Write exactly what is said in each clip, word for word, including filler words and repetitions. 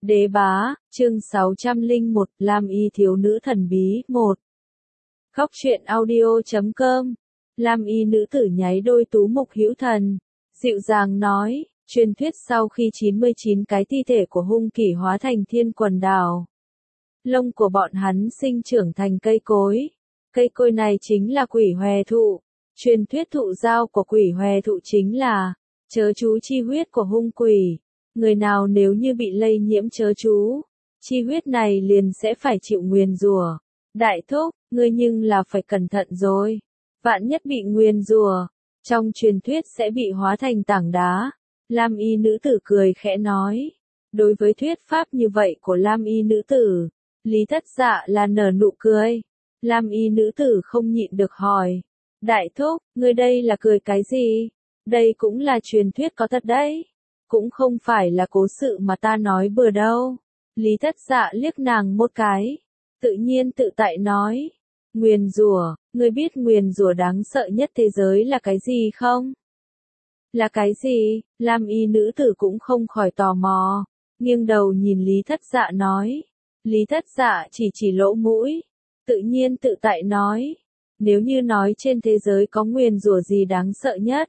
Đế bá, chương sáu trăm lẻ một, Lam Y thiếu nữ thần bí, một. Khóc chuyện audio chấm com. Lam Y nữ tử nháy đôi tú mục hữu thần, dịu dàng nói, truyền thuyết sau khi chín mươi chín cái thi thể của hung kỷ hóa thành thiên quần đảo, lông của bọn hắn sinh trưởng thành cây cối. Cây cối này chính là quỷ hòe thụ. Truyền thuyết thụ giao của quỷ hòe thụ chính là chớ chú chi huyết của hung quỷ. Người nào nếu như bị lây nhiễm chớ chú chi huyết này liền sẽ phải chịu nguyền rủa. Đại thúc, ngươi nhưng là phải cẩn thận rồi. Vạn nhất bị nguyền rủa, trong truyền thuyết sẽ bị hóa thành tảng đá. Lam Y nữ tử cười khẽ nói. Đối với thuyết pháp như vậy của Lam Y nữ tử, Lý Thất Dạ là nở nụ cười. Lam Y nữ tử không nhịn được hỏi. Đại thúc, ngươi đây là cười cái gì? Đây cũng là truyền thuyết có thật đấy. Cũng không phải là cố sự mà ta nói bừa đâu. Lý Thất Dạ liếc nàng một cái, tự nhiên tự tại nói. Nguyền rủa, ngươi biết nguyền rủa đáng sợ nhất thế giới là cái gì không? Là cái gì? Lam Y nữ tử cũng không khỏi tò mò, nghiêng đầu nhìn Lý Thất Dạ nói. Lý Thất Dạ chỉ chỉ lỗ mũi, tự nhiên tự tại nói. Nếu như nói trên thế giới có nguyền rủa gì đáng sợ nhất,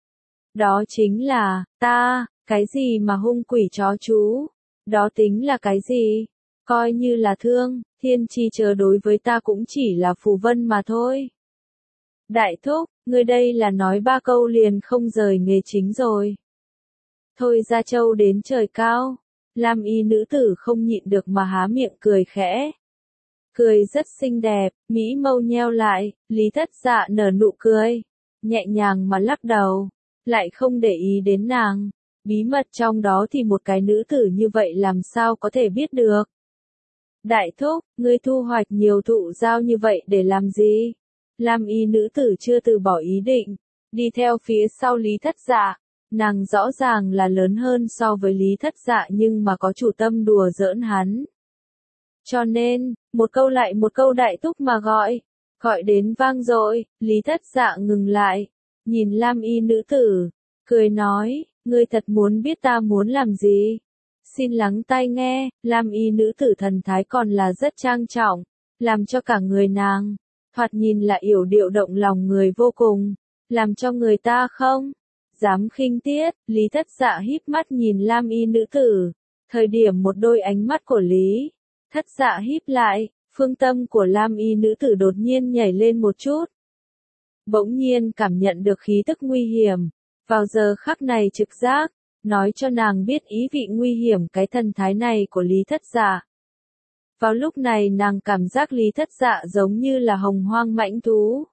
đó chính là, ta, cái gì mà hung quỷ chó chú, đó tính là cái gì? Coi như là thương, thiên chi chớ đối với ta cũng chỉ là phù vân mà thôi. Đại thúc, ngươi đây là nói ba câu liền không rời nghề chính rồi. Thôi ra châu đến trời cao. Lam Y nữ tử không nhịn được mà há miệng cười khẽ. Cười rất xinh đẹp, mỹ mâu nheo lại, Lý Thất Dạ nở nụ cười, nhẹ nhàng mà lắc đầu, lại không để ý đến nàng. Bí mật trong đó thì một cái nữ tử như vậy làm sao có thể biết được. Đại thúc, ngươi thu hoạch nhiều thụ giao như vậy để làm gì? Lam Y nữ tử chưa từ bỏ ý định, đi theo phía sau Lý Thất Dạ. Nàng rõ ràng là lớn hơn so với Lý Thất Dạ nhưng mà có chủ tâm đùa giỡn hắn. Cho nên, một câu lại một câu đại thúc mà gọi, gọi đến vang dội. Lý Thất Dạ ngừng lại, nhìn Lam Y nữ tử, cười nói, ngươi thật muốn biết ta muốn làm gì? Xin lắng tai nghe. Lam Y nữ tử thần thái còn là rất trang trọng, làm cho cả người nàng, thoạt nhìn là yểu điệu động lòng người vô cùng, làm cho người ta không dám khinh tiết. Lý Thất Dạ híp mắt nhìn Lam Y nữ tử, thời điểm một đôi ánh mắt của Lý Thất Dạ híp lại, phương tâm của Lam Y nữ tử đột nhiên nhảy lên một chút. Bỗng nhiên cảm nhận được khí tức nguy hiểm, vào giờ khắc này trực giác, nói cho nàng biết ý vị nguy hiểm cái thần thái này của Lý Thất Dạ. Vào lúc này nàng cảm giác Lý Thất Dạ giống như là hồng hoang mãnh thú,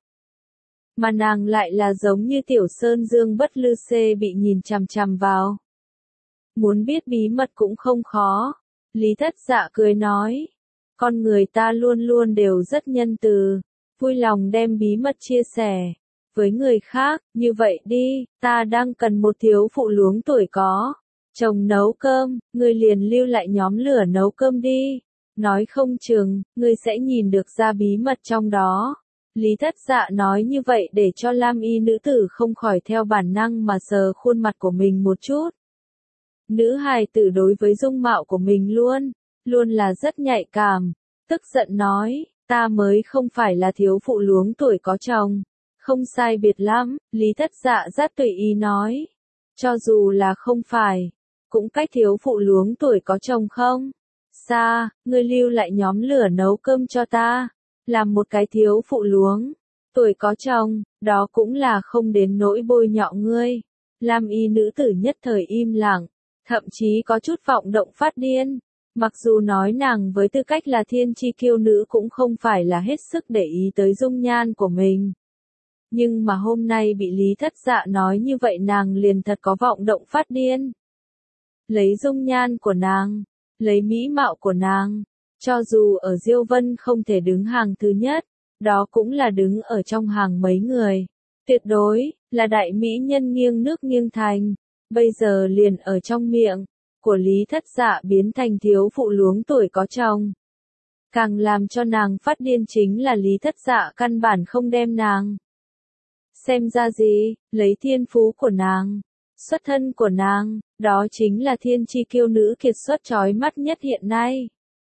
mà nàng lại là giống như tiểu sơn dương bất lư xê bị nhìn chằm chằm vào. Muốn biết bí mật cũng không khó. Lý Thất Dạ cười nói, con người ta luôn luôn đều rất nhân từ, vui lòng đem bí mật chia sẻ với người khác. Như vậy đi, ta đang cần một thiếu phụ luống tuổi có chồng nấu cơm, ngươi liền lưu lại nhóm lửa nấu cơm đi, nói không chừng ngươi sẽ nhìn được ra bí mật trong đó. Lý Thất Dạ nói như vậy để cho Lam Y nữ tử không khỏi theo bản năng mà sờ khuôn mặt của mình một chút. Nữ hài tử đối với dung mạo của mình luôn, luôn là rất nhạy cảm, tức giận nói, ta mới không phải là thiếu phụ luống tuổi có chồng. Không sai biệt lắm. Lý Thất Dạ rất tùy ý nói, cho dù là không phải, cũng cách thiếu phụ luống tuổi có chồng không xa. Ngươi lưu lại nhóm lửa nấu cơm cho ta, làm một cái thiếu phụ luống tuổi có chồng, đó cũng là không đến nỗi bôi nhọ ngươi. Lam Y nữ tử nhất thời im lặng, thậm chí có chút vọng động phát điên. Mặc dù nói nàng với tư cách là thiên chi kiêu nữ cũng không phải là hết sức để ý tới dung nhan của mình, nhưng mà hôm nay bị Lý Thất Dạ nói như vậy nàng liền thật có vọng động phát điên. Lấy dung nhan của nàng, lấy mỹ mạo của nàng, cho dù ở Diêu Vân không thể đứng hàng thứ nhất, đó cũng là đứng ở trong hàng mấy người tuyệt đối là đại mỹ nhân nghiêng nước nghiêng thành. Bây giờ liền ở trong miệng của Lý Thất Dạ biến thành thiếu phụ luống tuổi có chồng. Càng làm cho nàng phát điên chính là Lý Thất Dạ căn bản không đem nàng xem ra gì, lấy thiên phú của nàng, Xuất thân của nàng, đó chính là thiên chi kiêu nữ kiệt xuất chói mắt nhất hiện nay.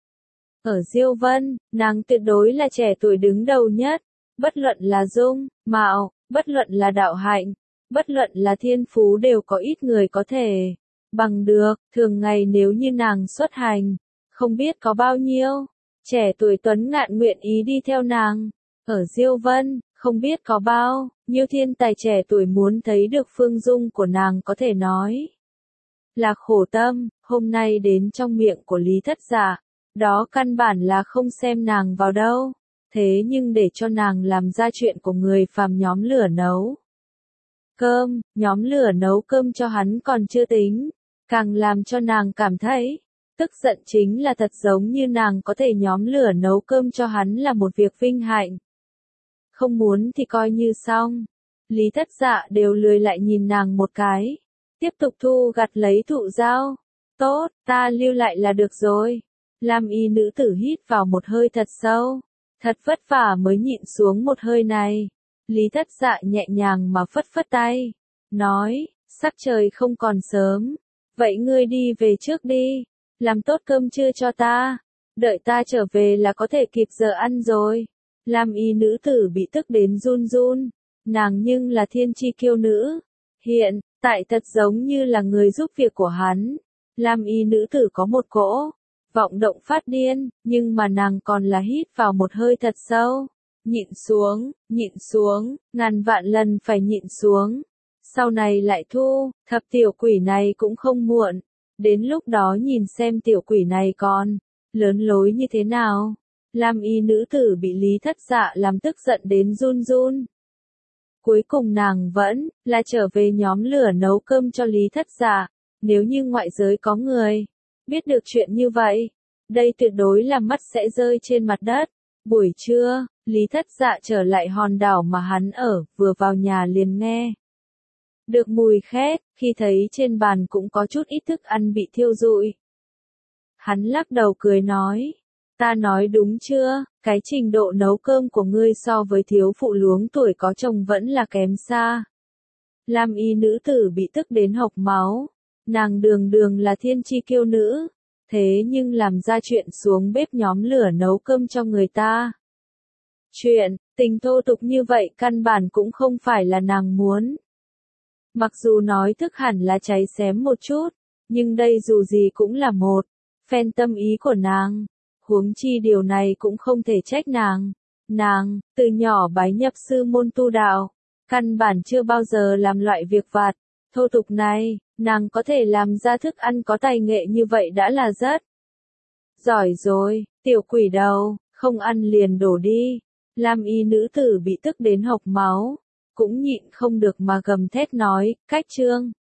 Ở Diêu Vân, nàng tuyệt đối là trẻ tuổi đứng đầu nhất, bất luận là dung, mạo, bất luận là đạo hạnh, bất luận là thiên phú đều có ít người có thể bằng được, thường ngày nếu như nàng xuất hành, không biết có bao nhiêu trẻ tuổi tuấn ngạn nguyện ý đi theo nàng. Ở Diêu Vân, không biết có bao nhiêu thiên tài trẻ tuổi muốn thấy được phương dung của nàng, có thể nói là khổ tâm, hôm nay đến trong miệng của Lý Thất Dạ, đó căn bản là không xem nàng vào đâu, thế nhưng để cho nàng làm ra chuyện của người phàm nhóm lửa nấu cơm, nhóm lửa nấu cơm cho hắn còn chưa tính, càng làm cho nàng cảm thấy tức giận chính là thật giống như nàng có thể nhóm lửa nấu cơm cho hắn là một việc vinh hạnh. Không muốn thì coi như xong. Lý Thất Dạ đều lười lại nhìn nàng một cái. Tiếp tục thu gặt lấy thụ dao. Tốt, ta lưu lại là được rồi. Lam y nữ tử hít vào một hơi thật sâu. Thật vất vả mới nhịn xuống một hơi này. Lý Thất Dạ nhẹ nhàng mà phất phất tay. Nói, sắc trời không còn sớm. Vậy ngươi đi về trước đi. Làm tốt cơm trưa cho ta. Đợi ta trở về là có thể kịp giờ ăn rồi. Lam y nữ tử bị tức đến run run. Nàng nhưng là thiên chi kiêu nữ. Hiện, tại thật giống như là người giúp việc của hắn. Lam y nữ tử có một cỗ vọng động phát điên, nhưng mà nàng còn là hít vào một hơi thật sâu. Nhịn xuống, nhịn xuống, ngàn vạn lần phải nhịn xuống. Sau này lại thu, thập tiểu quỷ này cũng không muộn. Đến lúc đó nhìn xem tiểu quỷ này còn lớn lối như thế nào. Lam y nữ tử bị Lý Thất Dạ làm tức giận đến run run. Cuối cùng nàng vẫn là trở về nhóm lửa nấu cơm cho Lý Thất Dạ. Nếu như ngoại giới có người biết được chuyện như vậy, đây tuyệt đối là mắt sẽ rơi trên mặt đất. Buổi trưa, Lý Thất Dạ trở lại hòn đảo mà hắn ở, vừa vào nhà liền nghe được mùi khét, khi thấy trên bàn cũng có chút ít thức ăn bị thiêu rụi. Hắn lắc đầu cười nói, ta nói đúng chưa, cái trình độ nấu cơm của ngươi so với thiếu phụ luống tuổi có chồng vẫn là kém xa. Lam y nữ tử bị tức đến hộc máu, nàng đường đường là thiên chi kiêu nữ, thế nhưng làm ra chuyện xuống bếp nhóm lửa nấu cơm cho người ta. Chuyện, tình thô tục như vậy căn bản cũng không phải là nàng muốn. Mặc dù nói thức hẳn là cháy xém một chút, nhưng đây dù gì cũng là một phen tâm ý của nàng. Huống chi điều này cũng không thể trách nàng. Nàng, từ nhỏ bái nhập sư môn tu đạo, căn bản chưa bao giờ làm loại việc vặt thô tục này, nàng có thể làm ra thức ăn có tài nghệ như vậy đã là rất giỏi rồi. Tiểu quỷ đầu, không ăn liền đổ đi. Lam y nữ tử bị tức đến hộc máu, cũng nhịn không được mà gầm thét nói, cách trương.